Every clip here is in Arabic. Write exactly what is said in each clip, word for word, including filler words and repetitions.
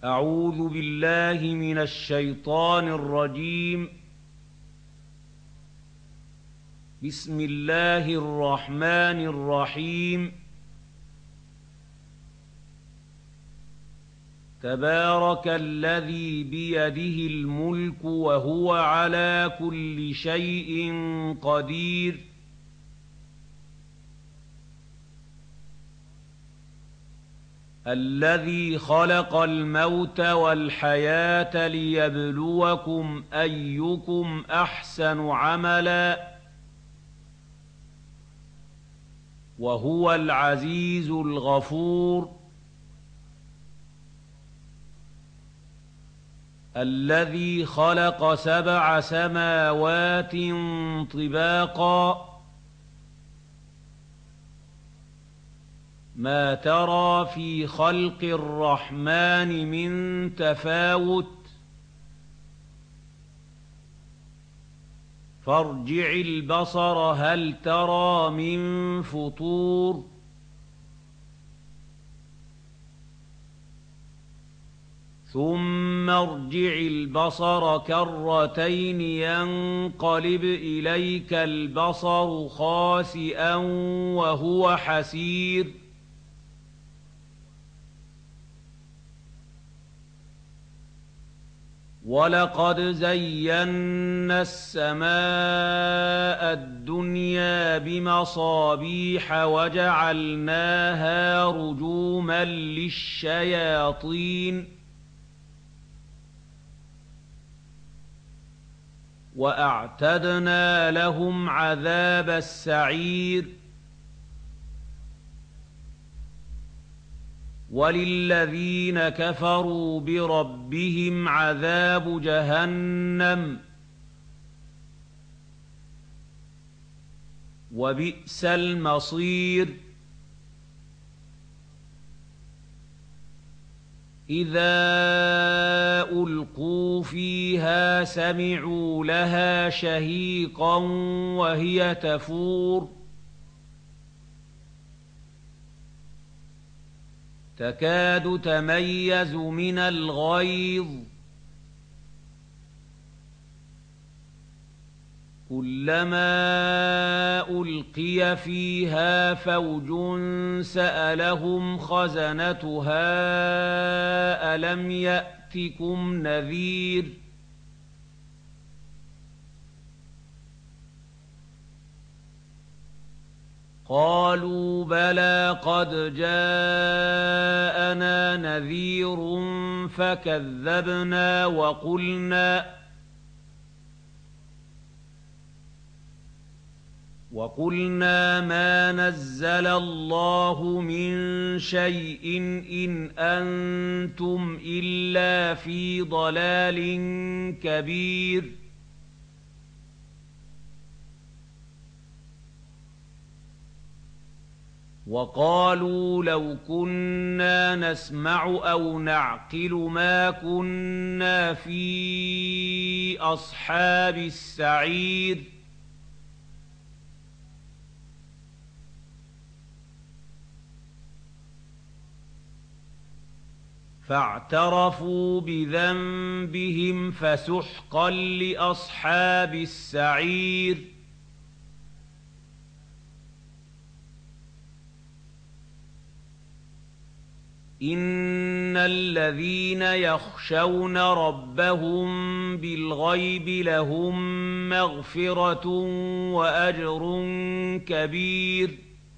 أعوذ بالله من الشيطان الرجيم. بسم الله الرحمن الرحيم. تبارك الذي بيده الملك وهو على كل شيء قدير. الذي خلق الموت والحياة ليبلوكم أيكم أحسن عملا وهو العزيز الغفور. الذي خلق سبع سماوات طباقا ما ترى في خلق الرحمن من تفاوت فارجع البصر هل ترى من فطور. ثم ارجع البصر كرتين ينقلب إليك البصر خاسئا وهو حسير. ولقد زينا السماء الدنيا بمصابيح وجعلناها رجوما للشياطين وأعتدنا لهم عذاب السعير. وللذين كفروا بربهم عذاب جهنم وبئس المصير. إذا ألقوا فيها سمعوا لها شهيقا وهي تفور تكاد تميز من الغيظ كلما ألقي فيها فوج سألهم خزنتها ألم يأتكم نذير. قالوا بلى قد جاءنا نذير فكذبنا وقلنا وقلنا ما نزل الله من شيء إن أنتم إلا في ضلال كبير. وقالوا لو كنا نسمع أو نعقل ما كنا في أصحاب السعير. فاعترفوا بذنبهم فسحقا لأصحاب السعير. إن الذين يخشون ربهم بالغيب لهم مغفرة وأجر كبير.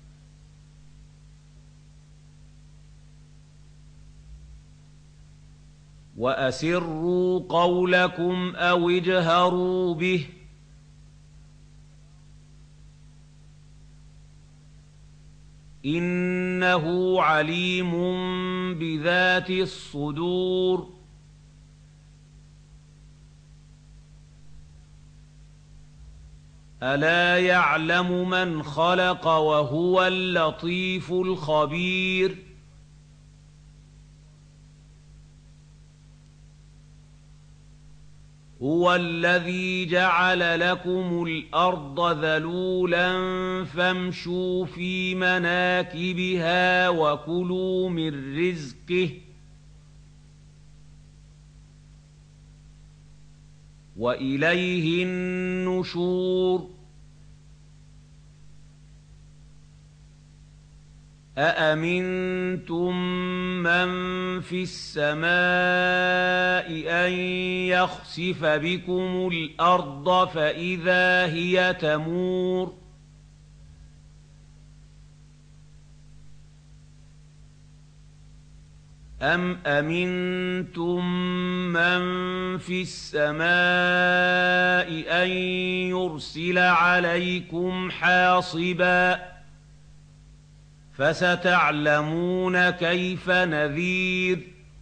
وأسروا قولكم أو اجهروا به إنه عليم بذات الصدور. ألا يعلم من خلق وهو اللطيف الخبير. هو الذي جعل لكم الأرض ذلولا فامشوا في مناكبها وكلوا من رزقه وإليه النشور أأمنتم من في السماء أن يخسف بكم الأرض فإذا هي تمور أم أمنتم من في السماء أن يرسل عليكم حاصبا فستعلمون كيف نذير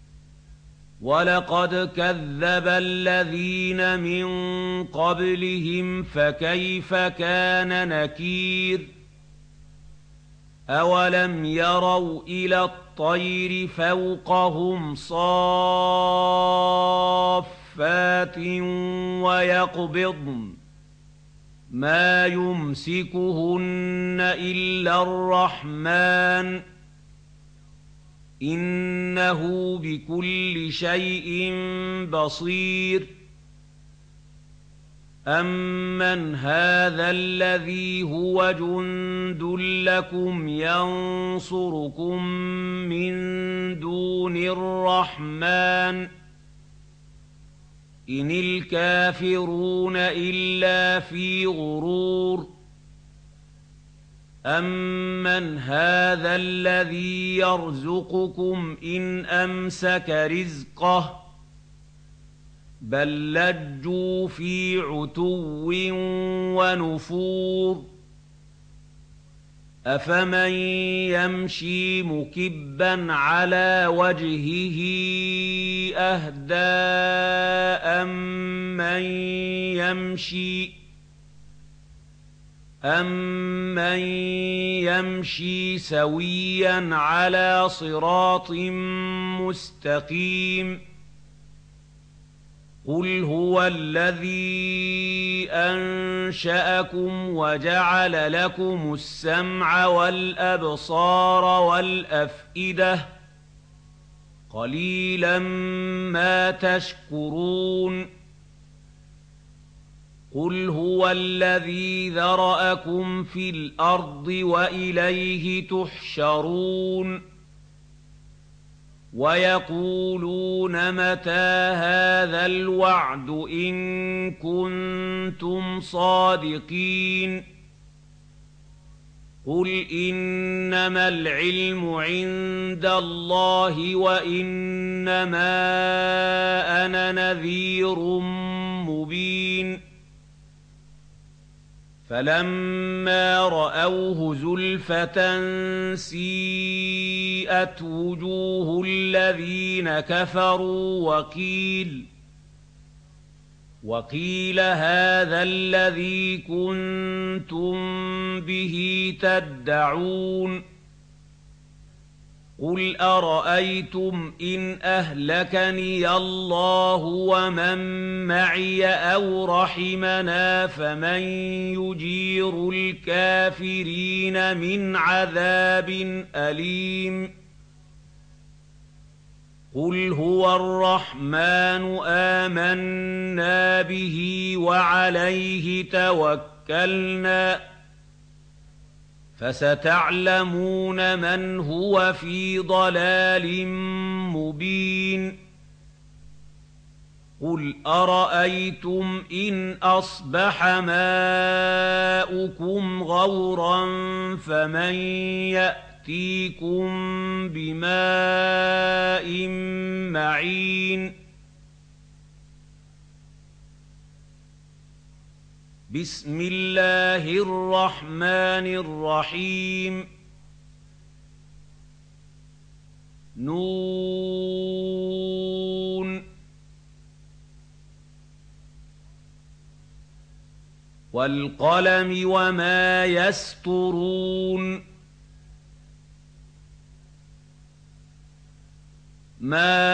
ولقد كذب الذين من قبلهم فكيف كان نكير أولم يروا إلى الطير فوقهم صافات ويقبضن ما يمسكهن إلا الرحمن إنه بكل شيء بصير أمن هذا الذي هو جند لكم ينصركم من دون الرحمن إن الكافرون إلا في غرور أمن هذا الذي يرزقكم إن أمسك رزقه بل لجوا في عتو ونفور أفمن يمشي مكبا على وجهه أهدى أمن يمشي أمن يمشي سويا على صراط مستقيم قل هو الذي أنشأكم وجعل لكم السمع والأبصار والأفئدة قليلا ما تشكرون قل هو الذي ذرأكم في الأرض وإليه تحشرون ويقولون متى هذا الوعد إن كنتم صادقين قل إنما العلم عند الله وإنما أنا نذير مبين فلما رأوه زلفة سيئت وجوه الذين كفروا وقيل وقيل هذا الذي كنتم به تدعون قل أرأيتم إن أهلكني الله ومن معي أو رحمنا فمن يجير الكافرين من عذاب أليم قل هو الرحمن آمنا به وعليه توكلنا فستعلمون من هو في ضلال مبين قل أرأيتم إن أصبح ماؤكم غورا فمن يأتيكم بماء معين بسم الله الرحمن الرحيم نون والقلم وما يسطرون ما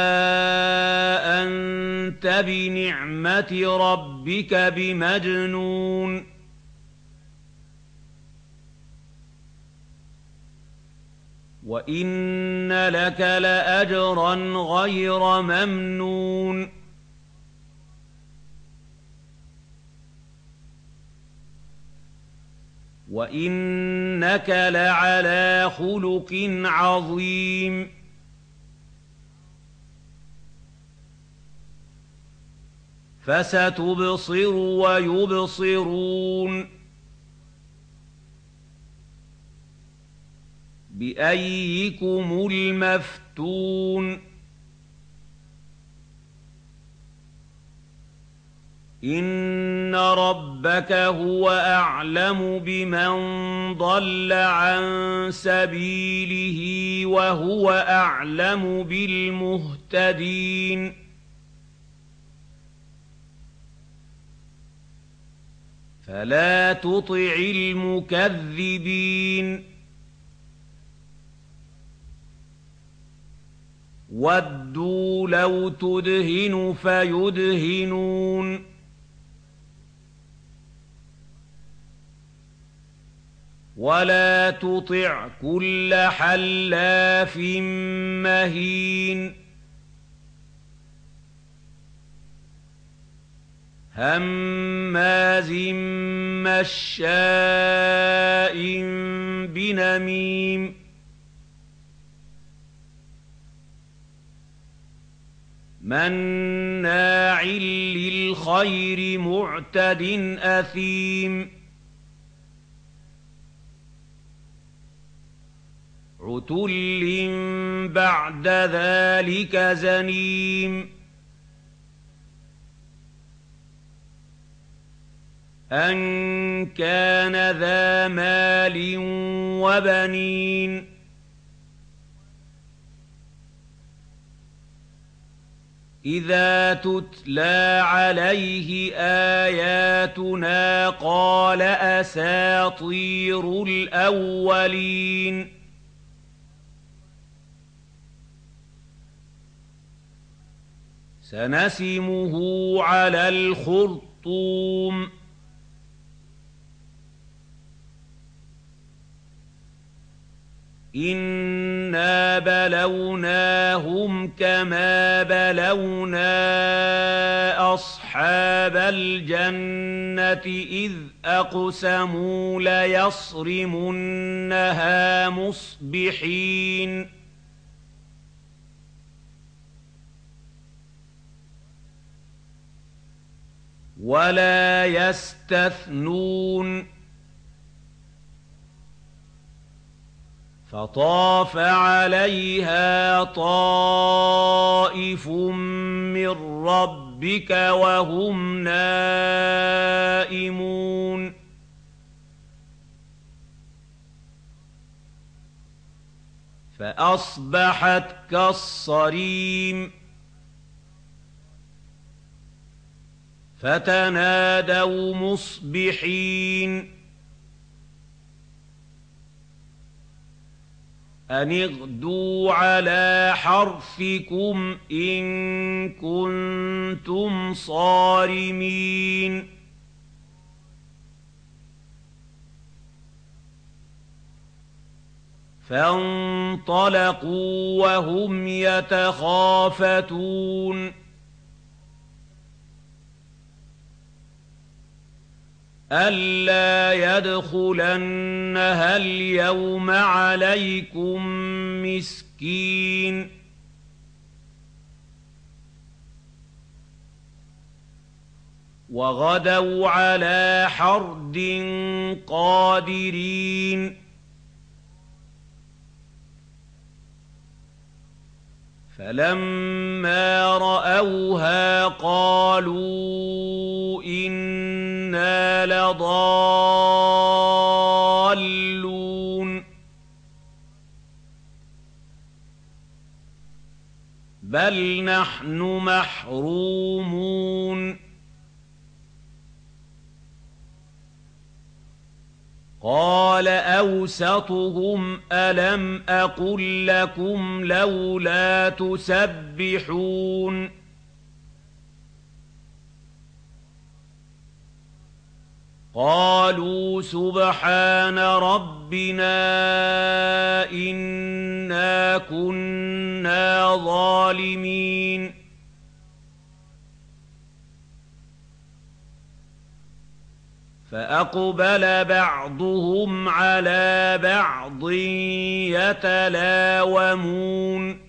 أنت بنعمة ربك بمجنون وإن لك لأجرا غير ممنون وَإِنَّكَ لَعَلَىٰ خُلُقٍ عَظِيمٍ فَسَتُبْصِرُ وَيُبْصِرُونَ بِأَييِّكُمُ الْمَفْتُونُ إِنَّ رَبَّكَ هُوَ أَعْلَمُ بِمَن ضَلَّ عَن سَبِيلِهِ وَهُوَ أَعْلَمُ بِالْمُهْتَدِينَ فَلَا تُطِعِ الْمُكَذِّبِينَ وَدُّوا لَوْ تُدْهِنُ فَيُدْهِنُونَ وَلَا تُطِعْ كُلَّ حَلَّافٍ مَّهِينٍ هَمَّازٍ مَّشَّاءٍ بِنَمِيمٍ مَّنَّاعٍ لِّلْخَيْرِ مُعْتَدٍ أَثِيمٍ عُتُلٍّ بَعْدَ ذَٰلِكَ زَنِيمٍ أَن كَانَ ذَا مَالٍ وَبَنِينَ إِذَا تُتْلَىٰ عَلَيْهِ آيَاتُنَا قَالَ أَسَاطِيرُ الْأَوَّلِينَ سَنَسِمُهُ عَلَى الْخُرْطُومِ إِنَّا بَلَوْنَاهُمْ كَمَا بَلَوْنَا أَصْحَابَ الْجَنَّةِ إِذْ أَقْسَمُوا لَيَصْرِمُنَّهَا مُصْبِحِينَ وَلَا يَسْتَثْنُونَ فَطَافَ عَلَيْهَا طَائِفٌ مِّن رَّبِّكَ وَهُمْ نَائِمُونَ فَأَصْبَحَتْ كَالصَّرِيمِ فَتَنَادَوْا مُصْبِحِينَ أَنِ اغْدُوا عَلَىٰ حَرْثِكُمْ إِن كُنتُمْ صَارِمِينَ فَانطَلَقُوا وَهُمْ يَتَخَافَتُونَ أَلَّا يَدْخُلَنَّهَا الْيَوْمَ عَلَيْكُم مِّسْكِينٌ وَغَدَوْا عَلَىٰ حَرْدٍ قَادِرِينَ فَلَمَّا رَأَوْهَا قَالُوا إِنَّا لَضَالُّونَ بَلْ نَحْنُ مَحْرُومُونَ قَالَ أَوْسَطُهُمْ أَلَمْ أَقُل لَّكُمْ لَوْلَا تُسَبِّحُونَ قَالُوا سُبْحَانَ رَبِّنَا إِنَّا كُنَّا ظَالِمِينَ فأقبل بعضهم على بعض يتلاومون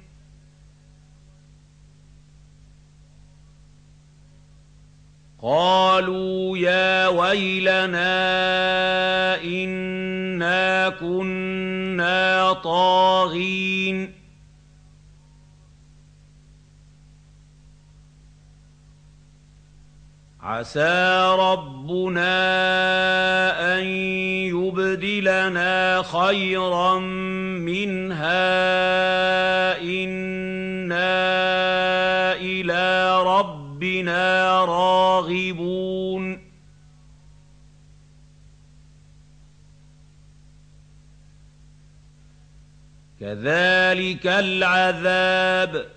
قالوا يا ويلنا إنا كنا طاغين عسى ربنا أن يبدلنا خيرا منها إنا إلى ربنا راغبون كذلك العذاب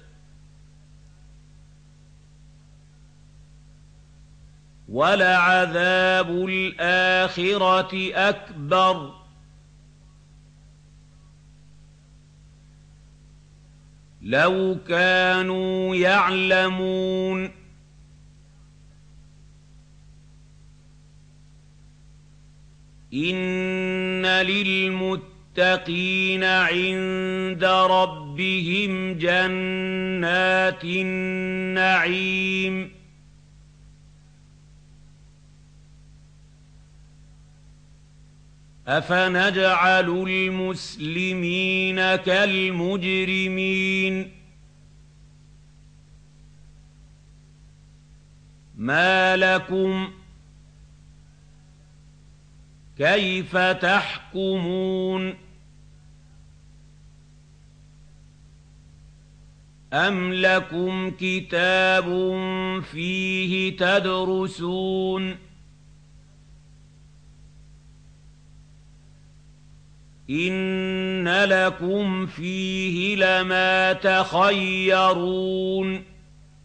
ولعذاب الآخرة أكبر لو كانوا يعلمون إن للمتقين عند ربهم جنات النعيم أفنجعل المسلمين كالمجرمين ما لكم كيف تحكمون أم لكم كتاب فيه تدرسون إن لكم فيه لما تخيرون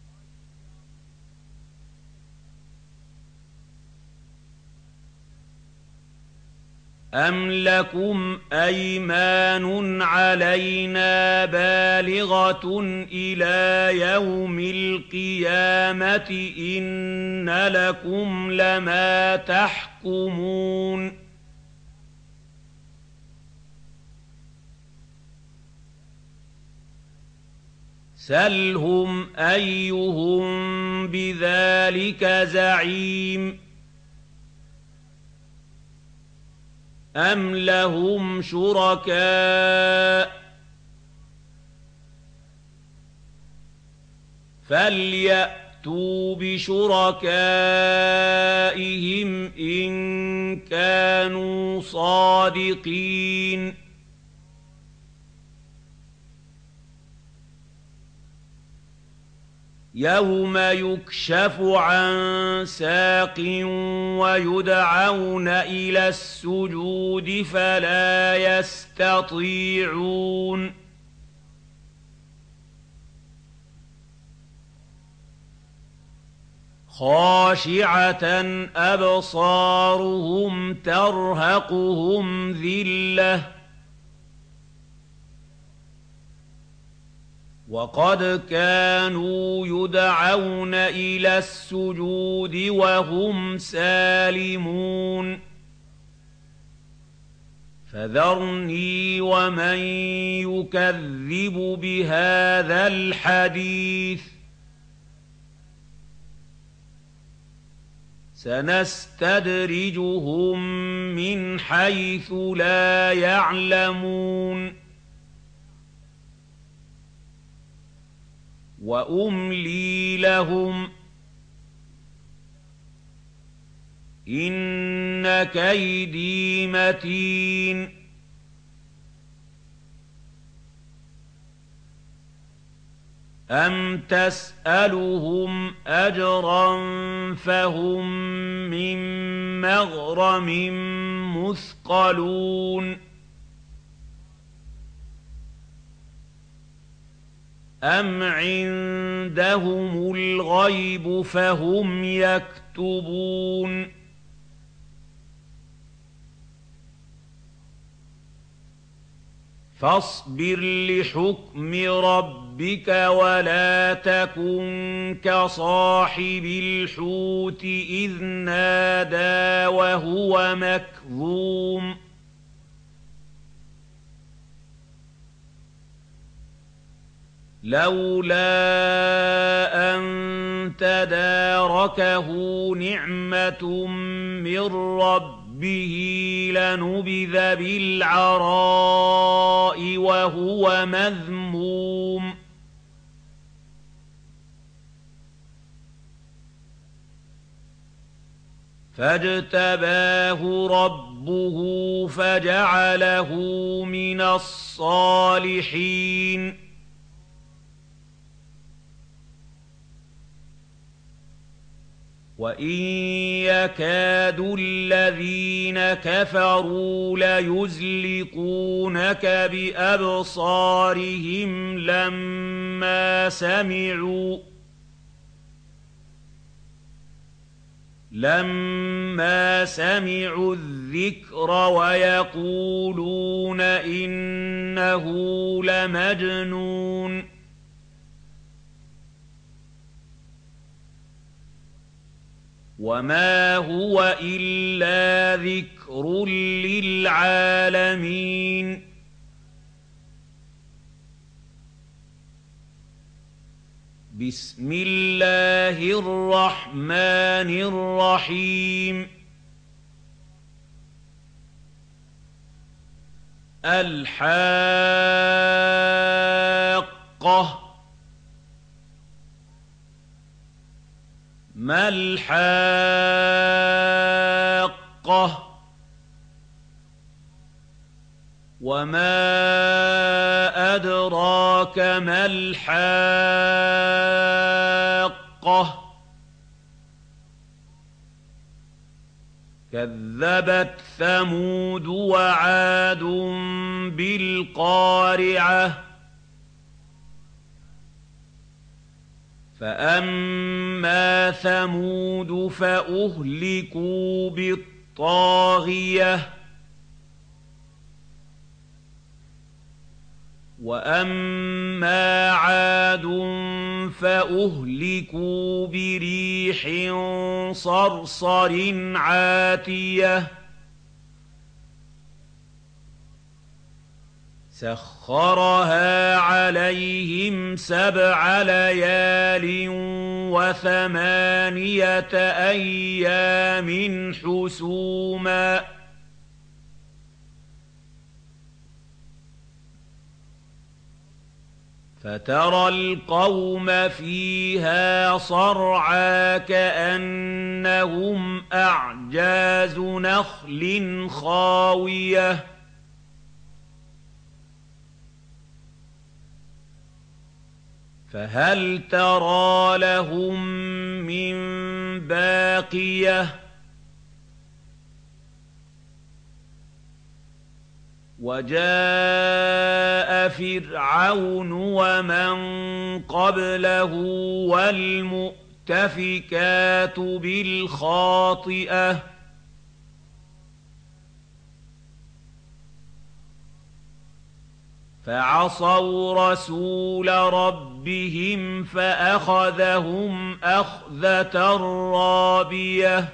أم لكم أيمان علينا بالغة إلى يوم القيامة إن لكم لما تحكمون سلهم أيهم بذلك زعيم أم لهم شركاء فليأتوا بشركائهم إن كانوا صادقين يوم يكشف عن ساق ويدعون إلى السجود فلا يستطيعون خاشعة أبصارهم ترهقهم ذلة وقد كانوا يدعون إلى السجود وهم سالمون فذرني ومن يكذب بهذا الحديث سنستدرجهم من حيث لا يعلمون وأملي لهم إن كيدي متين أم تسألهم أجرا فهم من مغرم مثقلون أم عندهم الغيب فهم يكتبون فاصبر لحكم ربك ربك ولا تكن كصاحب الحوت إذ نادى وهو مكظوم لولا أن تداركه نعمة من ربه لنبذ بالعراء وهو مذموم فاجتباه ربه فجعله من الصالحين وإن يكاد الذين كفروا ليزلقونك بأبصارهم لما سمعوا لما سمعوا الذكر ويقولون إنه لمجنون وما هو إلا ذكر للعالمين بسم الله الرحمن الرحيم الحاقة ما الحاقة وما أدراك ما الحاقة كذبت ثمود وعاد بالقارعة فأما ثمود فأهلكوا بالطاغية وأما عاد فأهلكوا بريح صرصر عاتية سخرها عليهم سبع ليال وثمانية أيام حسوما فترى القوم فيها صرعى كأنهم أعجاز نخل خاوية فهل ترى لهم من باقية وجاء فرعون ومن قبله والمؤتفكات بالخاطئة فعصوا رسول ربهم فأخذهم أخذة رابية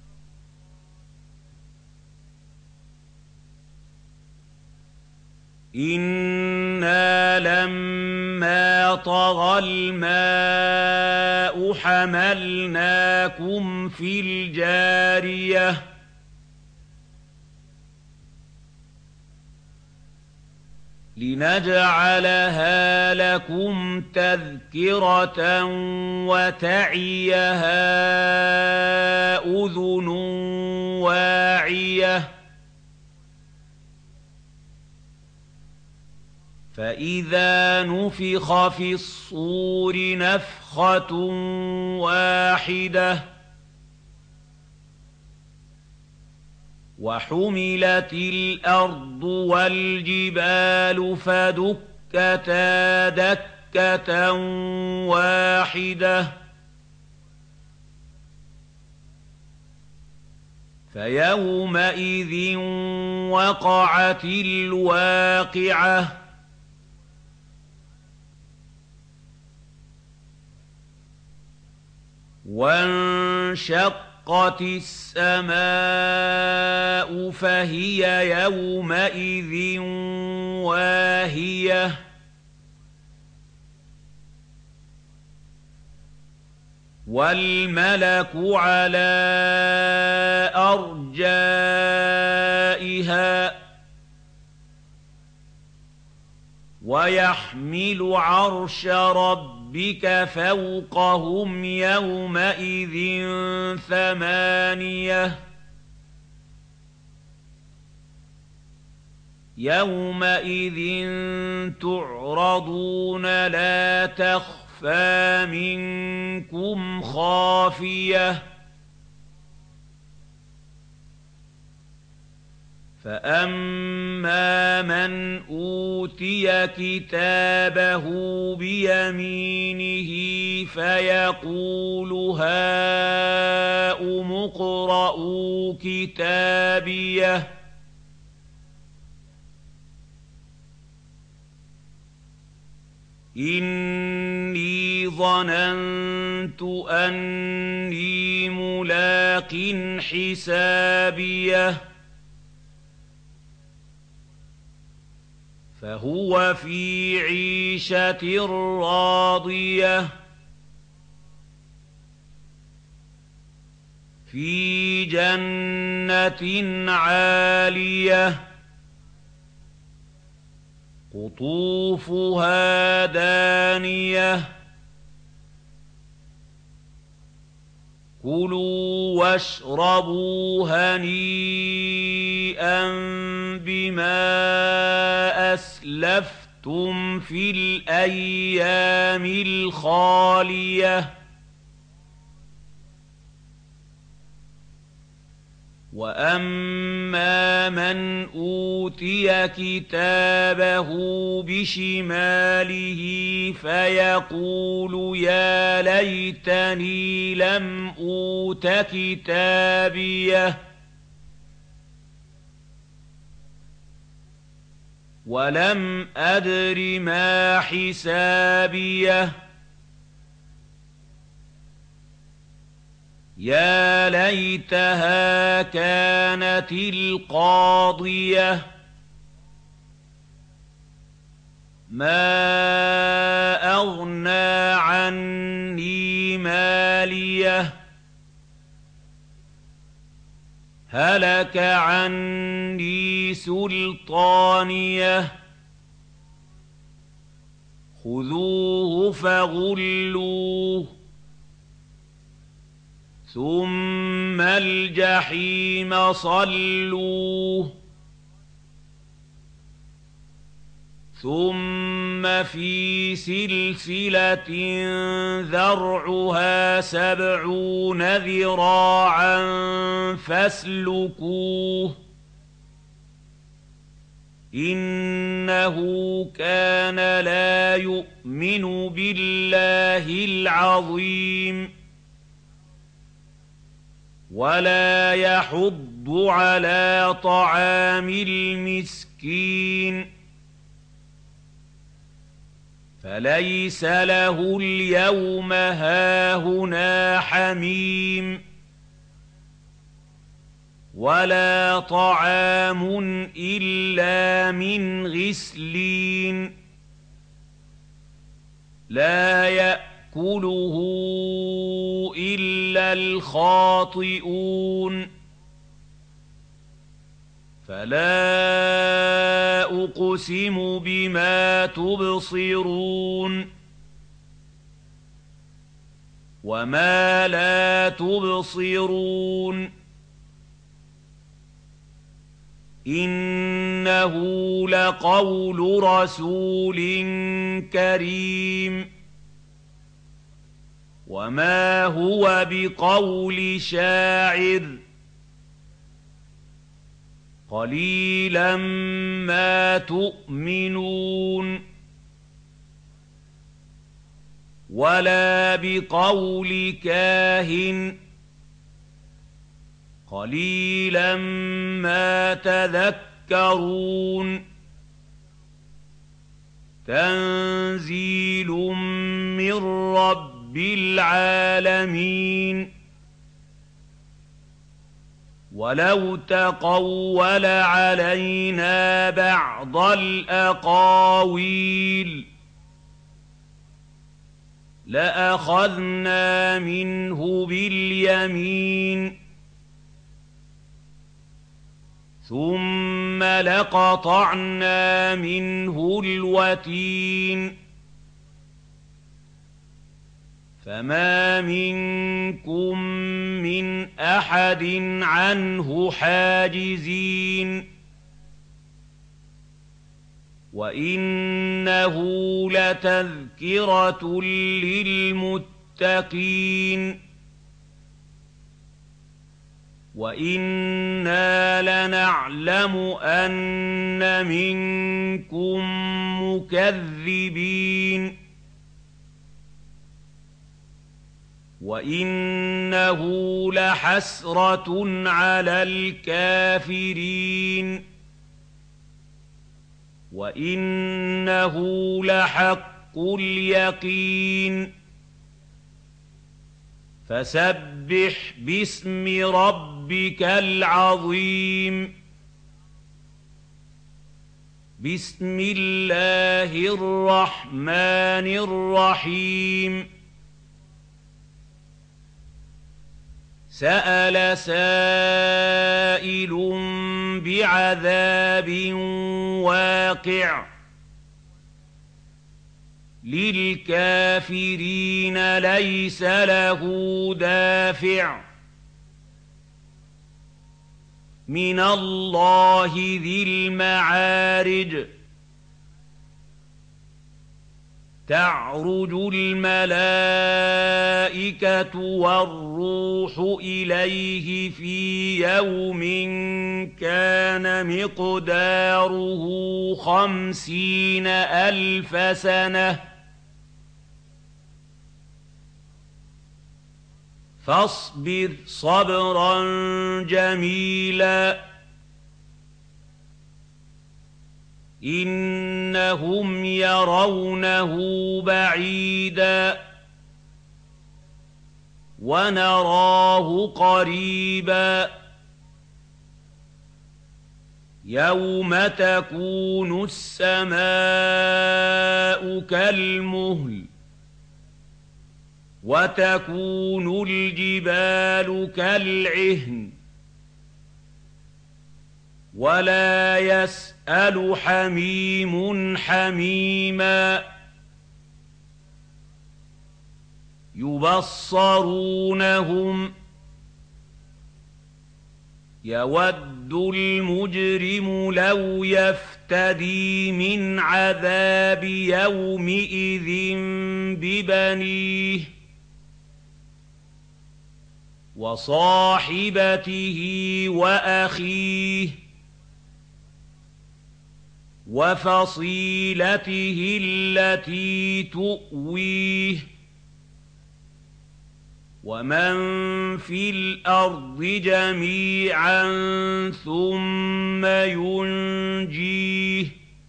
إنا لما طغى الماء حملناكم في الجارية لنجعلها لكم تذكرة وتعيها أذن واعية فإذا نفخ في الصور نفخة واحدة وحملت الأرض والجبال فدكتا دكة واحدة فيومئذ وقعت الواقعة وانشقت السماء فهي يومئذ واهية والملك على أرجائها ويحمل عرش ربك فوقهم يومئذ ثمانية يومئذ تعرضون لا تخفى منكم خافية فأما من أوتي كتابه بيمينه فيقول هاؤم اقرءوا كتابيه إني ظننت أني ملاق حسابيه فهو في عيشة راضية في جنة عالية قطوفها دانية كلوا واشربوا هنيئا بما أسلفتم في الأيام الخالية وأما من أوتي كتابه بشماله فيقول يا ليتني لم أوت كتابيه ولم أدر ما حسابيه يا ليتها كانت القاضية ما أغنى عني ماليه هلك عني سلطانيه خذوه فغلوه ثم الجحيم صلوه ثم في سلسلة ذرعها سبعون ذراعا فاسلكوه إنه كان لا يؤمن بالله العظيم ولا يحض على طعام المسكين فليس له اليوم هاهنا حميم ولا طعام إلا من غسلين لا يأكله إلا الخاطئون فلا أقسم بما تبصرون وما لا تبصرون إنه لقول رسول كريم وما هو بقول شاعر قليلا ما تؤمنون ولا بقول كاهن قليلا ما تذكرون تنزيل من رب رب العالمين. ولو تقول علينا بعض الأقاويل لأخذنا منه باليمين ثم لقطعنا منه الوتين. فما منكم من أحد عنه حاجزين. وإنه لتذكرة للمتقين وإنا لنعلم أن منكم مكذبين وإنه لحسرة على الكافرين وإنه لحق اليقين. فسبح باسم ربك العظيم. بسم الله الرحمن الرحيم. سأل سائل بعذاب واقع للكافرين ليس له دافع من الله ذي المعارج. تعرج الملائكة والروح إليه في يوم كان مقداره خمسين ألف سنة فاصبر صبرا جميلا إنهم يرونه بعيدا ونراه قريبا يوم تكون السماء كالمهل وتكون الجبال كالعهن ولا يسأل حميم حميما يبصرونهم يود المجرم لو يفتدي من عذاب يومئذ ببنيه وصاحبته وأخيه وفصيلته التي تؤويه ومن في الأرض جميعا ثم ينجيه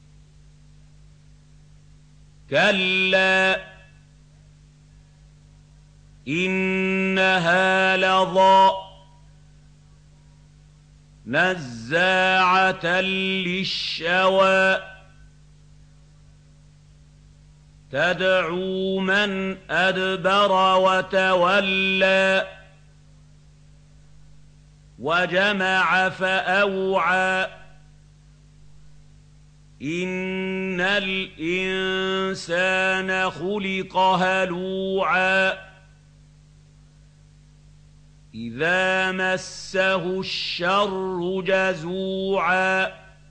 كلا إنها لظى نزاعة للشوى تدعو من أدبر وتولى وجمع فأوعى إن الإنسان خلق هلوعا إذا مسه الشر جزوعا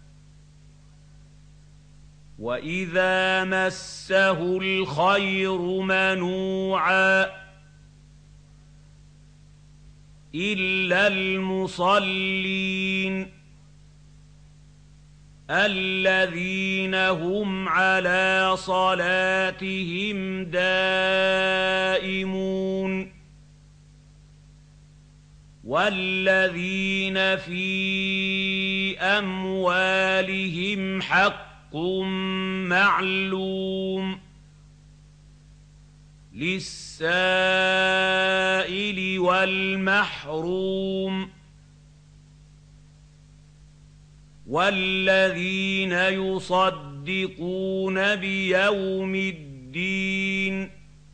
وإذا مسه الخير منوعا إلا المصلين الذين هم على صلاتهم دائمون والذين في أموالهم حق معلوم للسائل والمحروم والذين يصدقون بيوم الدين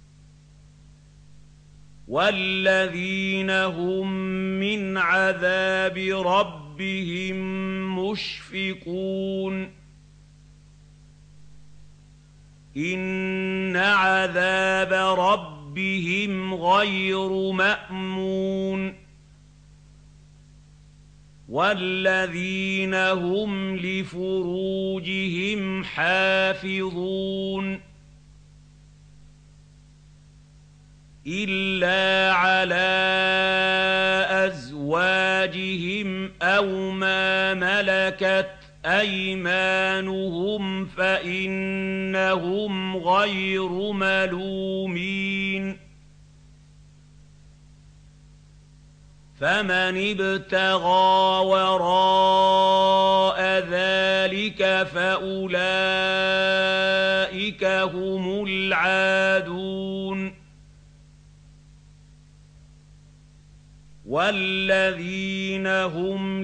والذين هم من عذاب ربهم مشفقون إن عذاب ربهم غير مأمون والذين هم لفروجهم حافظون إلا على أزواجهم أو ما ملكت أيمانهم فإنهم غير ملومين فمن ابتغى وراء ذلك فأولئك هم العادون والذين هم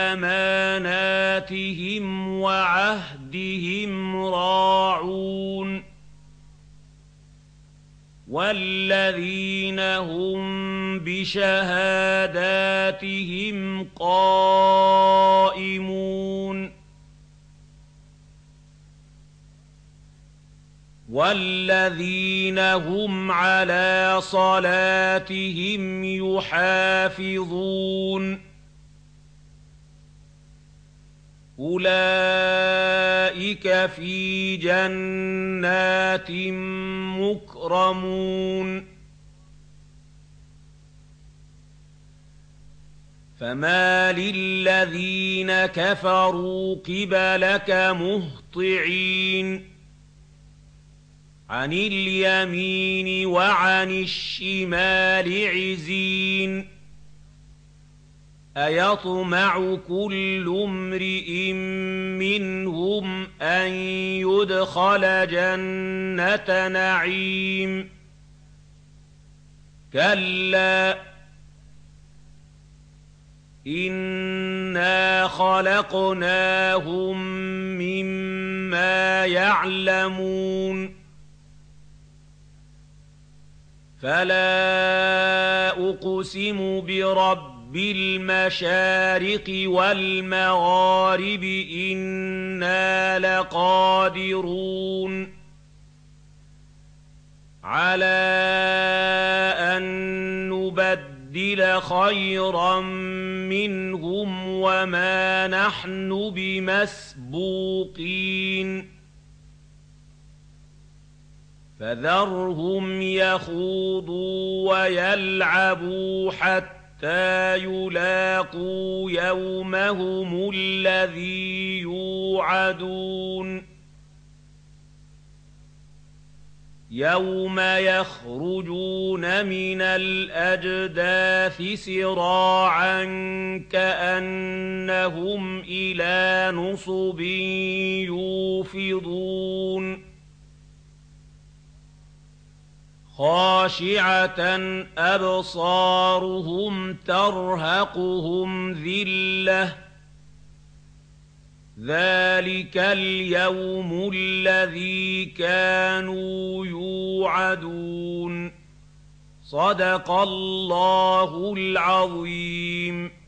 لأماناتهم وعهدهم راعون والذين هم بشهاداتهم قائمون والذين هم على صلاتهم يحافظون أولئك في جنات مكرمون فما للذين كفروا قبلك مهطعين عن اليمين وعن الشمال عزين أيطمع كل امرئ منهم أن يدخل جنة نعيم كلا إنا خلقناهم مما يعلمون فلا أقسم برب بالمشارق والمغارب إنا لقادرون على أن نبدل خيرا منهم وما نحن بمسبوقين فذرهم يخوضوا ويلعبوا حتى يلاقوا يومهم الذي يوعدون يوم يخرجون من الأجداث سراعا كأنهم إلى نصب يوفضون خاشعة أبصارهم ترهقهم ذلة ذلك اليوم الذي كانوا يوعدون صدق الله العظيم.